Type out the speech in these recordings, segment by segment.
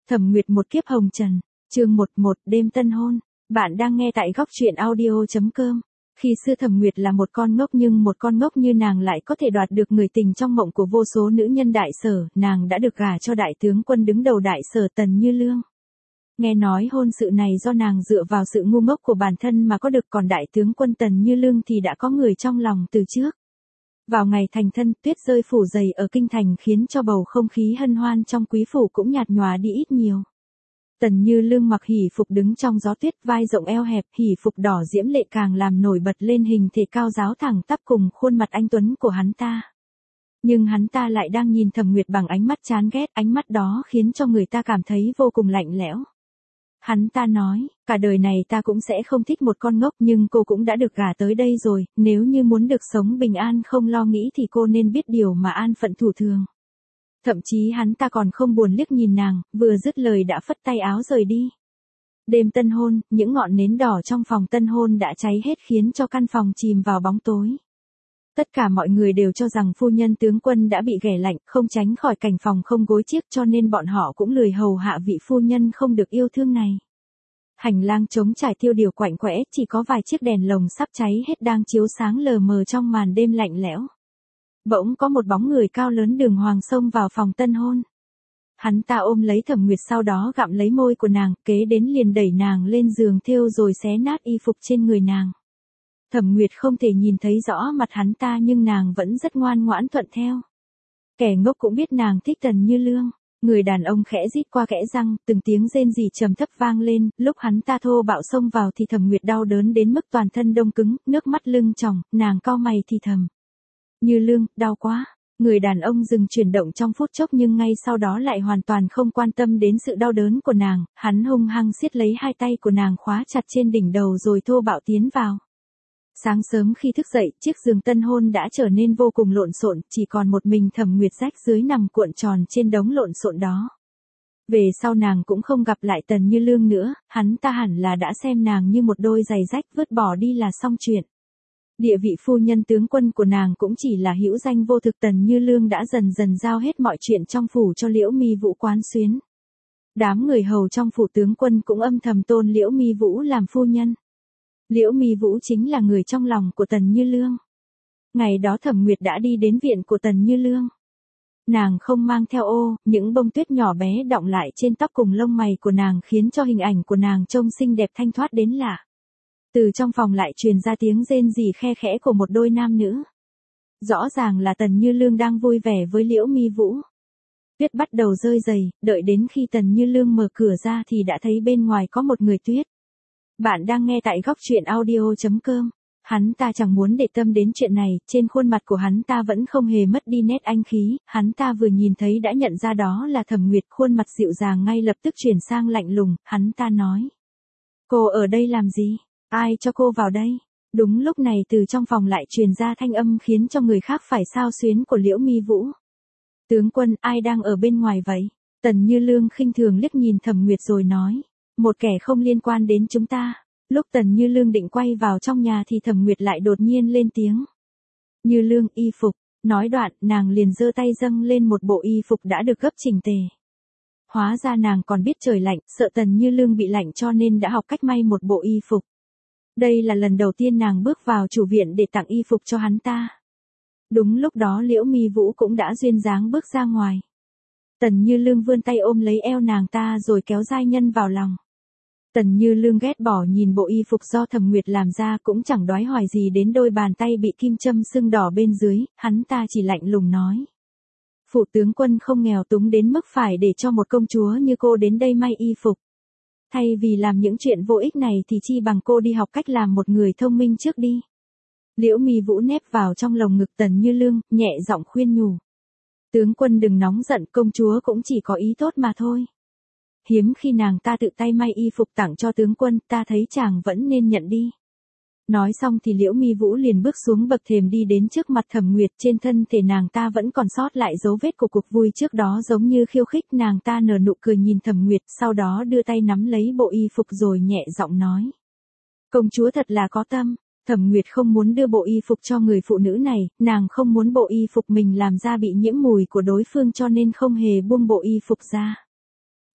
Thẩm Nguyệt một kiếp hồng trần, chương 11 đêm tân hôn. Bạn đang nghe tại góc truyện audio.com. Khi xưa Thẩm Nguyệt là một con ngốc, nhưng một con ngốc như nàng lại có thể đoạt được người tình trong mộng của vô số nữ nhân Đại Sở. Nàng đã được gả cho đại tướng quân đứng đầu Đại Sở Tần Như Lương. Nghe nói hôn sự này do nàng dựa vào sự ngu ngốc của bản thân mà có được, còn đại tướng quân Tần Như Lương thì đã có người trong lòng từ trước. Vào ngày thành thân, tuyết rơi phủ dày ở kinh thành khiến cho bầu không khí hân hoan trong quý phủ cũng nhạt nhòa đi ít nhiều. Tần Như Lương mặc hỷ phục đứng trong gió tuyết, vai rộng eo hẹp, hỷ phục đỏ diễm lệ càng làm nổi bật lên hình thể cao ráo thẳng tắp cùng khuôn mặt anh tuấn của hắn ta. Nhưng hắn ta lại đang nhìn Thẩm Nguyệt bằng ánh mắt chán ghét, ánh mắt đó khiến cho người ta cảm thấy vô cùng lạnh lẽo. Hắn ta nói, cả đời này ta cũng sẽ không thích một con ngốc, nhưng cô cũng đã được gả tới đây rồi, nếu như muốn được sống bình an không lo nghĩ thì cô nên biết điều mà an phận thủ thường. Thậm chí hắn ta còn không buồn liếc nhìn nàng, vừa dứt lời đã phất tay áo rời đi. Đêm tân hôn, những ngọn nến đỏ trong phòng tân hôn đã cháy hết khiến cho căn phòng chìm vào bóng tối. Tất cả mọi người đều cho rằng phu nhân tướng quân đã bị ghẻ lạnh, không tránh khỏi cảnh phòng không gối chiếc, cho nên bọn họ cũng lười hầu hạ vị phu nhân không được yêu thương này. Hành lang trống trải tiêu điều quạnh quẽ, chỉ có vài chiếc đèn lồng sắp cháy hết đang chiếu sáng lờ mờ trong màn đêm lạnh lẽo. Bỗng có một bóng người cao lớn đường hoàng xông vào phòng tân hôn. Hắn ta ôm lấy Thẩm Nguyệt, sau đó gặm lấy môi của nàng, kế đến liền đẩy nàng lên giường thêu rồi xé nát y phục trên người nàng. Thẩm Nguyệt không thể nhìn thấy rõ mặt hắn ta nhưng nàng vẫn rất ngoan ngoãn thuận theo. Kẻ ngốc cũng biết nàng thích Tần Như Lương. Người đàn ông khẽ rít qua kẽ răng, từng tiếng rên rỉ trầm thấp vang lên, lúc hắn ta thô bạo xông vào thì Thẩm Nguyệt đau đớn đến mức toàn thân đông cứng, nước mắt lưng tròng, nàng cau mày thì thầm. Như Lương, đau quá. Người đàn ông dừng chuyển động trong phút chốc nhưng ngay sau đó lại hoàn toàn không quan tâm đến sự đau đớn của nàng, hắn hung hăng siết lấy hai tay của nàng khóa chặt trên đỉnh đầu rồi thô bạo tiến vào. Sáng sớm khi thức dậy, chiếc giường tân hôn đã trở nên vô cùng lộn xộn, chỉ còn một mình Thẩm Nguyệt rách rưới nằm cuộn tròn trên đống lộn xộn đó. Về sau nàng cũng không gặp lại Tần Như Lương nữa, hắn ta hẳn là đã xem nàng như một đôi giày rách vứt bỏ đi là xong chuyện. Địa vị phu nhân tướng quân của nàng cũng chỉ là hữu danh vô thực. Tần Như Lương đã dần dần giao hết mọi chuyện trong phủ cho Liễu Mi Vũ quán xuyến. Đám người hầu trong phủ tướng quân cũng âm thầm tôn Liễu Mi Vũ làm phu nhân. Liễu Mi Vũ chính là người trong lòng của Tần Như Lương. Ngày đó Thẩm Nguyệt đã đi đến viện của Tần Như Lương. Nàng không mang theo ô, những bông tuyết nhỏ bé đọng lại trên tóc cùng lông mày của nàng khiến cho hình ảnh của nàng trông xinh đẹp thanh thoát đến lạ. Từ trong phòng lại truyền ra tiếng rên rỉ khe khẽ của một đôi nam nữ. Rõ ràng là Tần Như Lương đang vui vẻ với Liễu Mi Vũ. Tuyết bắt đầu rơi dày, đợi đến khi Tần Như Lương mở cửa ra thì đã thấy bên ngoài có một người tuyết. Bạn đang nghe tại góc truyện audio.com. Hắn ta chẳng muốn để tâm đến chuyện này, trên khuôn mặt của hắn ta vẫn không hề mất đi nét anh khí, hắn ta vừa nhìn thấy đã nhận ra đó là Thẩm Nguyệt, khuôn mặt dịu dàng ngay lập tức chuyển sang lạnh lùng, hắn ta nói. Cô ở đây làm gì? Ai cho cô vào đây? Đúng lúc này từ trong phòng lại truyền ra thanh âm khiến cho người khác phải xao xuyến của Liễu Mi Vũ. Tướng quân, ai đang ở bên ngoài vậy? Tần Như Lương khinh thường liếc nhìn Thẩm Nguyệt rồi nói. Một kẻ không liên quan đến chúng ta. Lúc Tần Như Lương định quay vào trong nhà thì Thẩm Nguyệt lại đột nhiên lên tiếng. Như Lương, y phục. Nói đoạn, nàng liền giơ tay dâng lên một bộ y phục đã được gấp chỉnh tề. Hóa ra nàng còn biết trời lạnh, sợ Tần Như Lương bị lạnh cho nên đã học cách may một bộ y phục. Đây là lần đầu tiên nàng bước vào chủ viện để tặng y phục cho hắn ta. Đúng lúc đó Liễu Mi Vũ cũng đã duyên dáng bước ra ngoài. Tần Như Lương vươn tay ôm lấy eo nàng ta rồi kéo giai nhân vào lòng. Tần Như Lương ghét bỏ nhìn bộ y phục do Thẩm Nguyệt làm ra, cũng chẳng đoái hoài gì đến đôi bàn tay bị kim châm sưng đỏ bên dưới, hắn ta chỉ lạnh lùng nói. Phụ tướng quân không nghèo túng đến mức phải để cho một công chúa như cô đến đây may y phục. Thay vì làm những chuyện vô ích này thì chi bằng cô đi học cách làm một người thông minh trước đi. Liễu Mi Vũ nép vào trong lồng ngực Tần Như Lương, nhẹ giọng khuyên nhủ. Tướng quân đừng nóng giận, công chúa cũng chỉ có ý tốt mà thôi. Hiếm khi nàng ta tự tay may y phục tặng cho tướng quân, ta thấy chàng vẫn nên nhận đi. Nói xong thì Liễu Mi Vũ liền bước xuống bậc thềm đi đến trước mặt Thẩm Nguyệt, trên thân thể nàng ta vẫn còn sót lại dấu vết của cuộc vui trước đó giống như khiêu khích. Nàng ta nở nụ cười nhìn Thẩm Nguyệt, sau đó đưa tay nắm lấy bộ y phục rồi nhẹ giọng nói. Công chúa thật là có tâm. Thẩm Nguyệt không muốn đưa bộ y phục cho người phụ nữ này, nàng không muốn bộ y phục mình làm ra bị nhiễm mùi của đối phương cho nên không hề buông bộ y phục ra.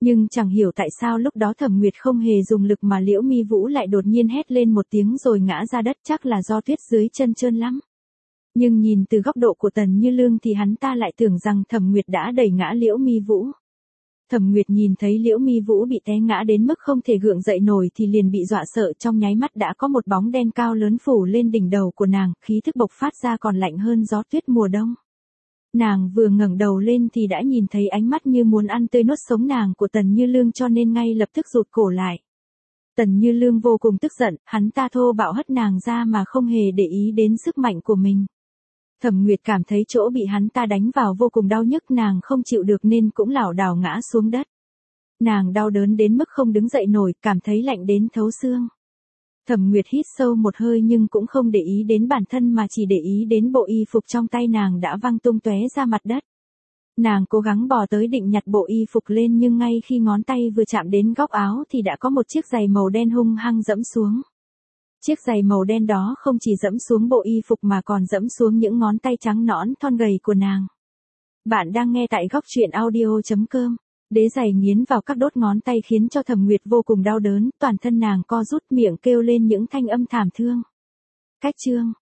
Nhưng chẳng hiểu tại sao lúc đó Thẩm Nguyệt không hề dùng lực mà Liễu Mi Vũ lại đột nhiên hét lên một tiếng rồi ngã ra đất, chắc là do tuyết dưới chân trơn lắm. Nhưng nhìn từ góc độ của Tần Như Lương thì hắn ta lại tưởng rằng Thẩm Nguyệt đã đẩy ngã Liễu Mi Vũ. Thẩm Nguyệt nhìn thấy Liễu Mi Vũ bị té ngã đến mức không thể gượng dậy nổi thì liền bị dọa sợ, trong nháy mắt đã có một bóng đen cao lớn phủ lên đỉnh đầu của nàng, khí thức bộc phát ra còn lạnh hơn gió tuyết mùa đông. Nàng vừa ngẩng đầu lên thì đã nhìn thấy ánh mắt như muốn ăn tươi nuốt sống nàng của Tần Như Lương, cho nên ngay lập tức rụt cổ lại. Tần Như Lương vô cùng tức giận, hắn ta thô bạo hất nàng ra mà không hề để ý đến sức mạnh của mình. Thẩm Nguyệt cảm thấy chỗ bị hắn ta đánh vào vô cùng đau nhức, nàng không chịu được nên cũng lảo đảo ngã xuống đất. Nàng đau đớn đến mức không đứng dậy nổi, cảm thấy lạnh đến thấu xương. Thẩm Nguyệt hít sâu một hơi nhưng cũng không để ý đến bản thân mà chỉ để ý đến bộ y phục trong tay nàng đã văng tung tóe ra mặt đất. Nàng cố gắng bò tới định nhặt bộ y phục lên, nhưng ngay khi ngón tay vừa chạm đến góc áo thì đã có một chiếc giày màu đen hung hăng dẫm xuống. Chiếc giày màu đen đó không chỉ dẫm xuống bộ y phục mà còn dẫm xuống những ngón tay trắng nõn thon gầy của nàng. Bạn đang nghe tại góc truyện audio.com. Đế giày nghiến vào các đốt ngón tay khiến cho Thẩm Nguyệt vô cùng đau đớn, toàn thân nàng co rút, miệng kêu lên những thanh âm thảm thương. Cách chương